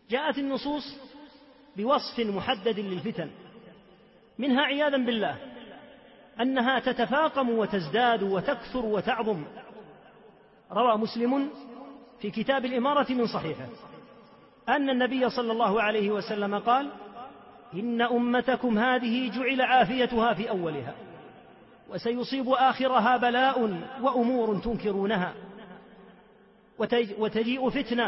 جاءت النصوص بوصف محدد للفتن، منها عياذا بالله أنها تتفاقم وتزداد وتكثر وتعظم. روى مسلم في كتاب الإمارة من صحيحه أن النبي صلى الله عليه وسلم قال: إن أمتكم هذه جعل عافيتها في أولها، وسيصيب آخرها بلاء وأمور تنكرونها، وتجيء فتنة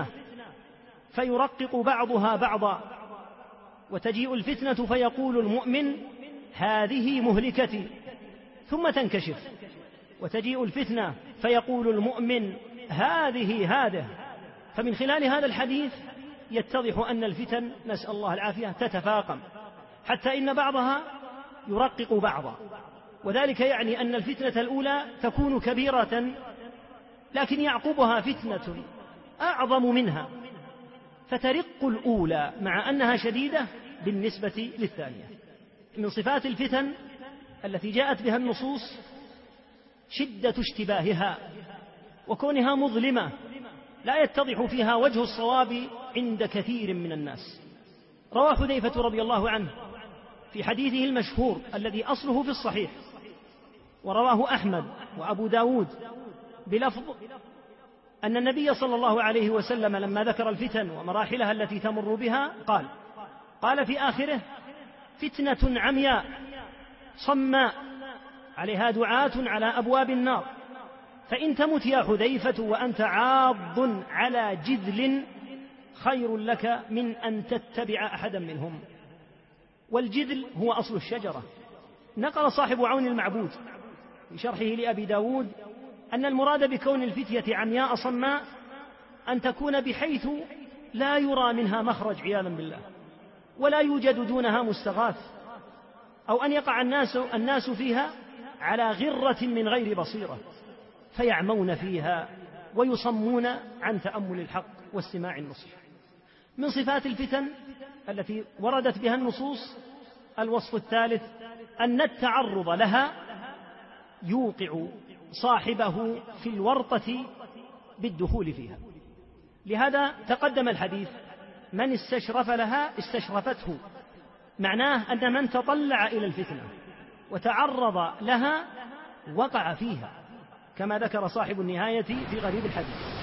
فيرقق بعضها بعضا، وتجيء الفتنة فيقول المؤمن: هذه مهلكتي، ثم تنكشف، وتجيء الفتنة فيقول المؤمن: هذه. فمن خلال هذا الحديث يتضح أن الفتن، نسأل الله العافية، تتفاقم، حتى إن بعضها يرقق بعضا، وذلك يعني أن الفتنة الأولى تكون كبيرة لكن يعقبها فتنة أعظم منها، فترق الأولى مع أنها شديدة بالنسبة للثانية. من صفات الفتن التي جاءت بها النصوص شدة اشتباهها وكونها مظلمة لا يتضح فيها وجه الصواب عند كثير من الناس. روى حذيفة رضي الله عنه في حديثه المشهور الذي أصله في الصحيح، ورواه أحمد وأبو داود بلفظ أن النبي صلى الله عليه وسلم لما ذكر الفتن ومراحلها التي تمر بها قال في آخره: فتنة عمياء صماء عليها دعاة على أبواب النار، فإن تمت يا حذيفة وأنت عاض على جذل خير لك من أن تتبع أحدا منهم. والجذل هو أصل الشجرة. نقل صاحب عون المعبود في شرحه لأبي داود أن المراد بكون الفتية عمياء صماء أن تكون بحيث لا يرى منها مخرج عياذا بالله، ولا يوجد دونها مستغاث، أو أن يقع الناس فيها على غرة من غير بصيرة فيعمون فيها ويصمون عن تأمل الحق واستماع النصح. من صفات الفتن التي وردت بها النصوص الوصف الثالث أن التعرض لها يوقع صاحبه في الورطة بالدخول فيها. لهذا تقدم الحديث: من استشرف لها استشرفته، معناه أن من تطلع إلى الفتنة وتعرض لها وقع فيها، كما ذكر صاحب النهاية في غريب الحديث.